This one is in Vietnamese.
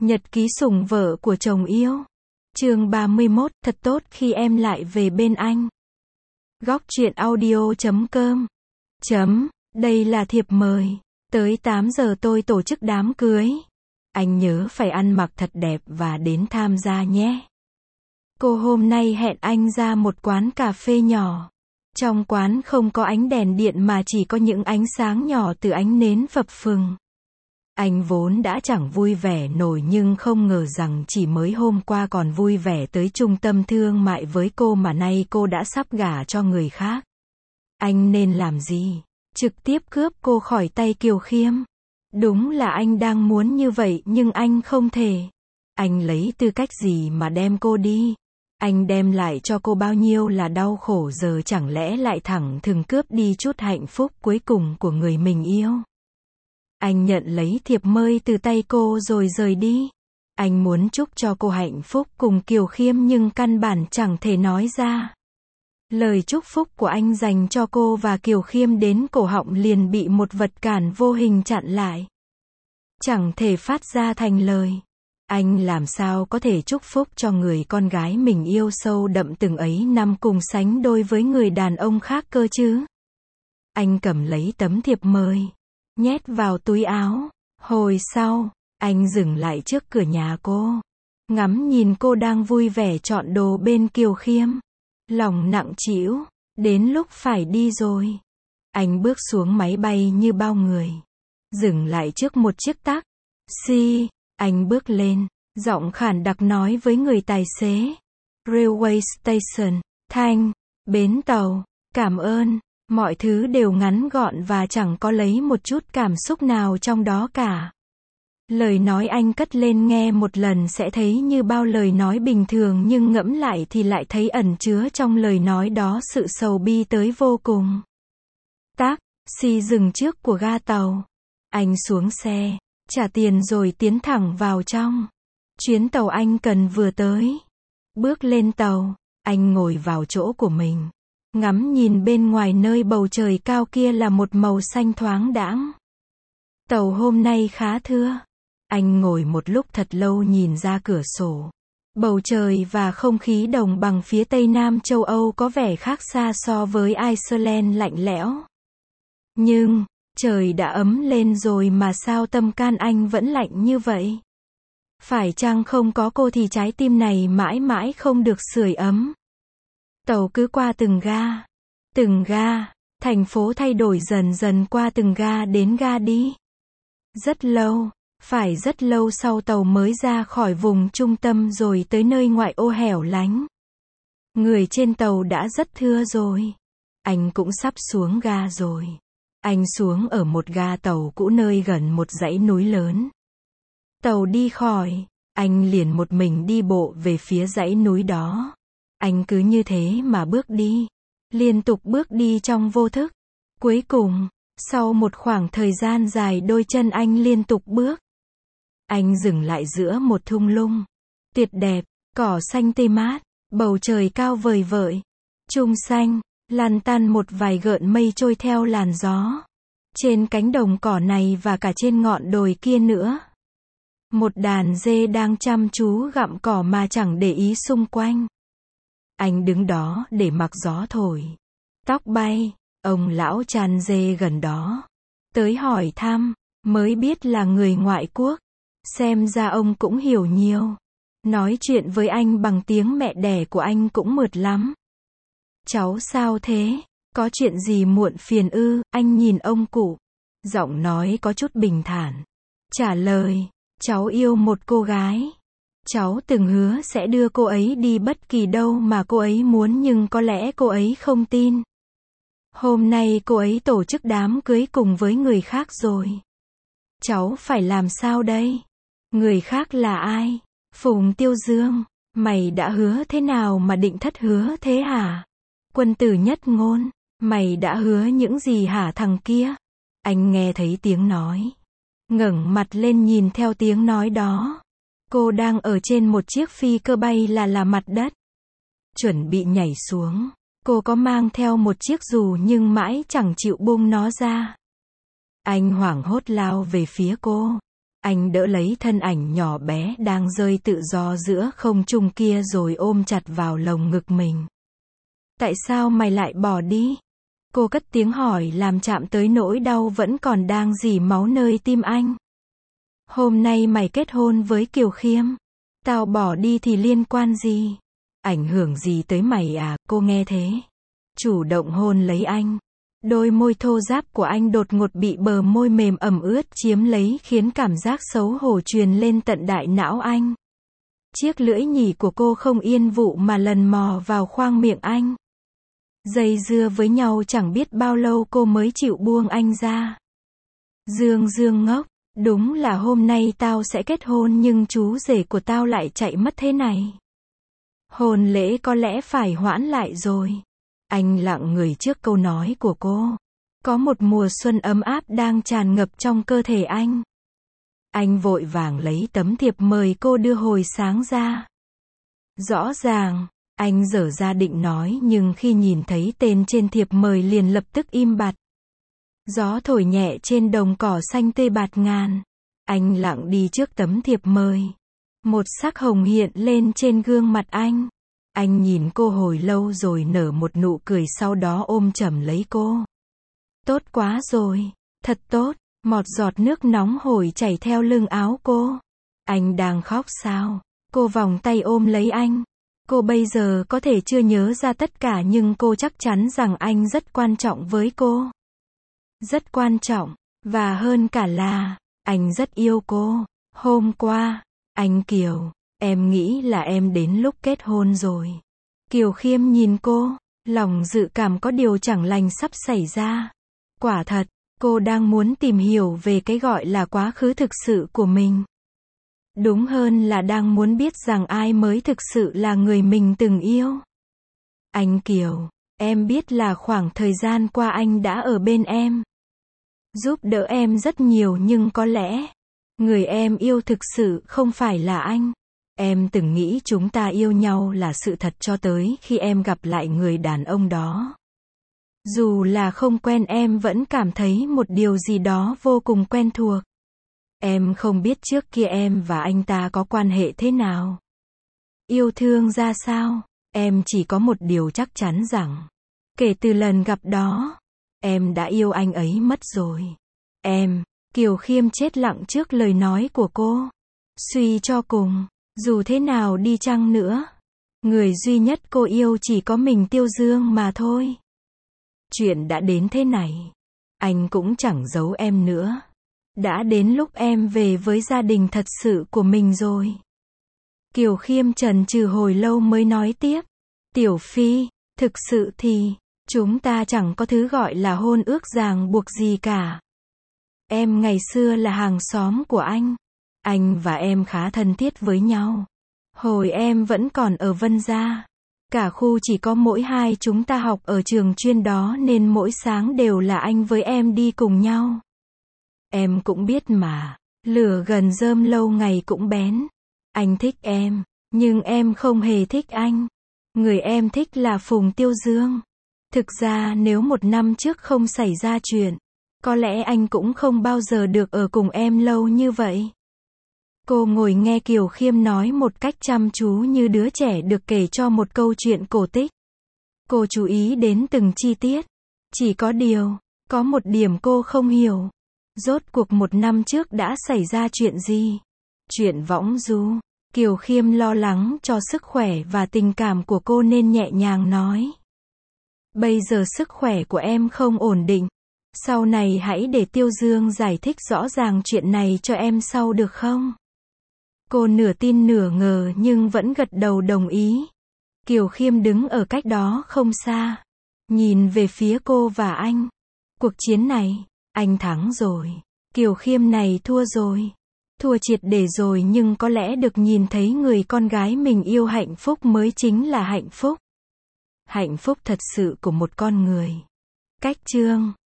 Nhật ký sủng vợ của chồng yêu. Chương 31, thật tốt khi em lại về bên anh. Góc truyện audio.com. Đây là thiệp mời. Tới 8 giờ tôi tổ chức đám cưới. Anh nhớ phải ăn mặc thật đẹp và đến tham gia nhé. Cô hôm nay hẹn anh ra một quán cà phê nhỏ. Trong quán không có ánh đèn điện mà chỉ có những ánh sáng nhỏ từ ánh nến phập phừng. Anh vốn đã chẳng vui vẻ nổi nhưng không ngờ rằng chỉ mới hôm qua còn vui vẻ tới trung tâm thương mại với cô mà nay cô đã sắp gả cho người khác. Anh nên làm gì? Trực tiếp cướp cô khỏi tay Kiều Khiêm. Đúng là anh đang muốn như vậy nhưng anh không thể. Anh lấy tư cách gì mà đem cô đi? Anh đem lại cho cô bao nhiêu là đau khổ giờ chẳng lẽ lại thẳng thừng cướp đi chút hạnh phúc cuối cùng của người mình yêu? Anh nhận lấy thiệp mời từ tay cô rồi rời đi. Anh muốn chúc cho cô hạnh phúc cùng Kiều Khiêm nhưng căn bản chẳng thể nói ra. Lời chúc phúc của anh dành cho cô và Kiều Khiêm đến cổ họng liền bị một vật cản vô hình chặn lại. Chẳng thể phát ra thành lời. Anh làm sao có thể chúc phúc cho người con gái mình yêu sâu đậm từng ấy năm cùng sánh đôi với người đàn ông khác cơ chứ? Anh cầm lấy tấm thiệp mời, nhét vào túi áo. Hồi sau, anh dừng lại trước cửa nhà cô. Ngắm nhìn cô đang vui vẻ chọn đồ bên Kiều Khiêm. Lòng nặng trĩu, đến lúc phải đi rồi. Anh bước xuống máy bay như bao người. Dừng lại trước một chiếc taxi. Anh bước lên, giọng khản đặc nói với người tài xế. Railway station, Thanh, bến tàu, cảm ơn. Mọi thứ đều ngắn gọn và chẳng có lấy một chút cảm xúc nào trong đó cả. Lời nói anh cất lên nghe một lần sẽ thấy như bao lời nói bình thường nhưng ngẫm lại thì lại thấy ẩn chứa trong lời nói đó sự sầu bi tới vô cùng. Taxi dừng trước của ga tàu. Anh xuống xe, trả tiền rồi tiến thẳng vào trong. Chuyến tàu anh cần vừa tới. Bước lên tàu, anh ngồi vào chỗ của mình. Ngắm nhìn bên ngoài nơi bầu trời cao kia là một màu xanh thoáng đãng. Tàu hôm nay khá thưa. Anh ngồi một lúc thật lâu nhìn ra cửa sổ. Bầu trời và không khí đồng bằng phía tây nam châu Âu có vẻ khác xa so với Iceland lạnh lẽo. Nhưng, trời đã ấm lên rồi mà sao tâm can anh vẫn lạnh như vậy? Phải chăng không có cô thì trái tim này mãi mãi không được sưởi ấm? Tàu cứ qua từng ga, thành phố thay đổi dần dần qua từng ga đến ga đi. Rất lâu, phải rất lâu sau tàu mới ra khỏi vùng trung tâm rồi tới nơi ngoại ô hẻo lánh. Người trên tàu đã rất thưa rồi. Anh cũng sắp xuống ga rồi. Anh xuống ở một ga tàu cũ nơi gần một dãy núi lớn. Tàu đi khỏi, anh liền một mình đi bộ về phía dãy núi đó. Anh cứ như thế mà bước đi, liên tục bước đi trong vô thức. Cuối cùng, sau một khoảng thời gian dài đôi chân anh liên tục bước. Anh dừng lại giữa một thung lũng tuyệt đẹp, cỏ xanh tươi mát, bầu trời cao vời vợi, trung xanh, lăn tăn một vài gợn mây trôi theo làn gió. Trên cánh đồng cỏ này và cả trên ngọn đồi kia nữa. Một đàn dê đang chăm chú gặm cỏ mà chẳng để ý xung quanh. Anh đứng đó để mặc gió thổi. Tóc bay, ông lão chăn dê gần đó. Tới hỏi thăm, mới biết là người ngoại quốc. Xem ra ông cũng hiểu nhiều. Nói chuyện với anh bằng tiếng mẹ đẻ của anh cũng mượt lắm. Cháu sao thế? Có chuyện gì muộn phiền ư? Anh nhìn ông cụ. Giọng nói có chút bình thản. Trả lời, cháu yêu một cô gái. Cháu từng hứa sẽ đưa cô ấy đi bất kỳ đâu mà cô ấy muốn nhưng có lẽ cô ấy không tin. Hôm nay cô ấy tổ chức đám cưới cùng với người khác rồi. Cháu phải làm sao đây? Người khác là ai? Phùng Tiêu Dương. Mày đã hứa thế nào mà định thất hứa thế hả? Quân tử nhất ngôn. Mày đã hứa những gì hả thằng kia? Anh nghe thấy tiếng nói. Ngẩng mặt lên nhìn theo tiếng nói đó. Cô đang ở trên một chiếc phi cơ bay là mặt đất. Chuẩn bị nhảy xuống. Cô có mang theo một chiếc dù nhưng mãi chẳng chịu buông nó ra. Anh hoảng hốt lao về phía cô. Anh đỡ lấy thân ảnh nhỏ bé đang rơi tự do giữa không trung kia rồi ôm chặt vào lồng ngực mình. Tại sao mày lại bỏ đi? Cô cất tiếng hỏi làm chạm tới nỗi đau vẫn còn đang rỉ máu nơi tim anh. Hôm nay mày kết hôn với Kiều Khiêm. Tao bỏ đi thì liên quan gì? Ảnh hưởng gì tới mày à? Cô nghe thế. Chủ động hôn lấy anh. Đôi môi thô ráp của anh đột ngột bị bờ môi mềm ẩm ướt chiếm lấy khiến cảm giác xấu hổ truyền lên tận đại não anh. Chiếc lưỡi nhì của cô không yên vụ mà lần mò vào khoang miệng anh. Dây dưa với nhau chẳng biết bao lâu cô mới chịu buông anh ra. Dương Dương ngốc, đúng là hôm nay tao sẽ kết hôn nhưng chú rể của tao lại chạy mất thế này. Hôn lễ có lẽ phải hoãn lại rồi. Anh lặng người trước câu nói của cô. Có một mùa xuân ấm áp đang tràn ngập trong cơ thể anh. Anh vội vàng lấy tấm thiệp mời cô đưa hồi sáng ra. Rõ ràng, anh dở ra định nói nhưng khi nhìn thấy tên trên thiệp mời liền lập tức im bặt. Gió thổi nhẹ trên đồng cỏ xanh tươi bạt ngàn. Anh lặng đi trước tấm thiệp mời. Một sắc hồng hiện lên trên gương mặt anh. Anh nhìn cô hồi lâu rồi nở một nụ cười sau đó ôm chầm lấy cô. Tốt quá rồi, thật tốt, một giọt nước nóng hổi chảy theo lưng áo cô. Anh đang khóc sao? Cô vòng tay ôm lấy anh. Cô bây giờ có thể chưa nhớ ra tất cả nhưng cô chắc chắn rằng anh rất quan trọng với cô. Rất quan trọng, và hơn cả là, anh rất yêu cô. Hôm qua, anh Kiều, em nghĩ là em đến lúc kết hôn rồi. Kiều Khiêm nhìn cô, lòng dự cảm có điều chẳng lành sắp xảy ra. Quả thật, cô đang muốn tìm hiểu về cái gọi là quá khứ thực sự của mình. Đúng hơn là đang muốn biết rằng ai mới thực sự là người mình từng yêu. Anh Kiều, em biết là khoảng thời gian qua anh đã ở bên em. Giúp đỡ em rất nhiều nhưng có lẽ, người em yêu thực sự không phải là anh. Em từng nghĩ chúng ta yêu nhau là sự thật cho tới khi em gặp lại người đàn ông đó. Dù là không quen em vẫn cảm thấy một điều gì đó vô cùng quen thuộc. Em không biết trước kia em và anh ta có quan hệ thế nào. Yêu thương ra sao, em chỉ có một điều chắc chắn rằng, kể từ lần gặp đó, em đã yêu anh ấy mất rồi. Em, Kiều Khiêm chết lặng trước lời nói của cô. Suy cho cùng, dù thế nào đi chăng nữa, người duy nhất cô yêu chỉ có mình Tiêu Dương mà thôi. Chuyện đã đến thế này, anh cũng chẳng giấu em nữa. Đã đến lúc em về với gia đình thật sự của mình rồi. Kiều Khiêm chần chừ hồi lâu mới nói tiếp. Tiểu Phi, thực sự thì, chúng ta chẳng có thứ gọi là hôn ước ràng buộc gì cả. Em ngày xưa là hàng xóm của anh. Anh và em khá thân thiết với nhau. Hồi em vẫn còn ở Vân Gia. Cả khu chỉ có mỗi hai chúng ta học ở trường chuyên đó nên mỗi sáng đều là anh với em đi cùng nhau. Em cũng biết mà, lửa gần rơm lâu ngày cũng bén. Anh thích em, nhưng em không hề thích anh. Người em thích là Phùng Tiêu Dương. Thực ra nếu 1 năm trước không xảy ra chuyện, có lẽ anh cũng không bao giờ được ở cùng em lâu như vậy. Cô ngồi nghe Kiều Khiêm nói một cách chăm chú như đứa trẻ được kể cho một câu chuyện cổ tích. Cô chú ý đến từng chi tiết. Chỉ có điều, có một điểm cô không hiểu. Rốt cuộc 1 năm trước đã xảy ra chuyện gì? Chuyện võng du. Kiều Khiêm lo lắng cho sức khỏe và tình cảm của cô nên nhẹ nhàng nói. Bây giờ sức khỏe của em không ổn định. Sau này hãy để Tiêu Dương giải thích rõ ràng chuyện này cho em sau được không? Cô nửa tin nửa ngờ nhưng vẫn gật đầu đồng ý. Kiều Khiêm đứng ở cách đó không xa. Nhìn về phía cô và anh. Cuộc chiến này, anh thắng rồi. Kiều Khiêm này thua rồi. Thua triệt để rồi nhưng có lẽ được nhìn thấy người con gái mình yêu hạnh phúc mới chính là hạnh phúc. Hạnh phúc thật sự của một con người. Cách chương